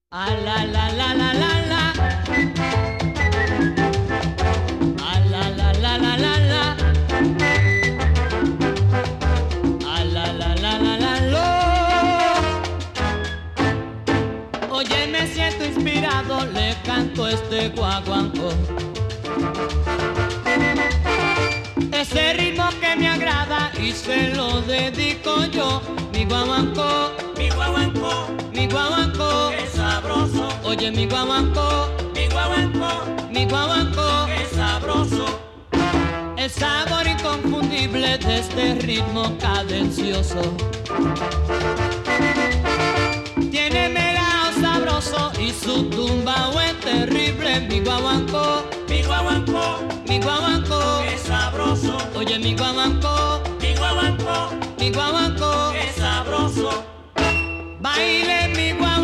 Ah, la, la, la, la, la, la. Ah, la, la, la, la, la, la. Ah, la, la, la, la, la, lo. Oye, me siento inspirado, le canto este guaguancó. Ese ritmo que me agrada y se lo dedico yo. Mi guaguancó, Mi guaguancó, mi guaguancó. qué sabroso. Oye, mi guaguancó, Mi guaguancó, mi guaguancó. qué sabroso. El sabor inconfundible de este ritmo cadencioso. Tiene melao sabroso y su tumbao es terrible. Mi guaguancó, Mi guaguancó, mi guaguancó. qué sabroso. Oye, mi guaguancó, Mi guaguancó, mi guaguancó. qué sabroso. Baile mi guaguancó.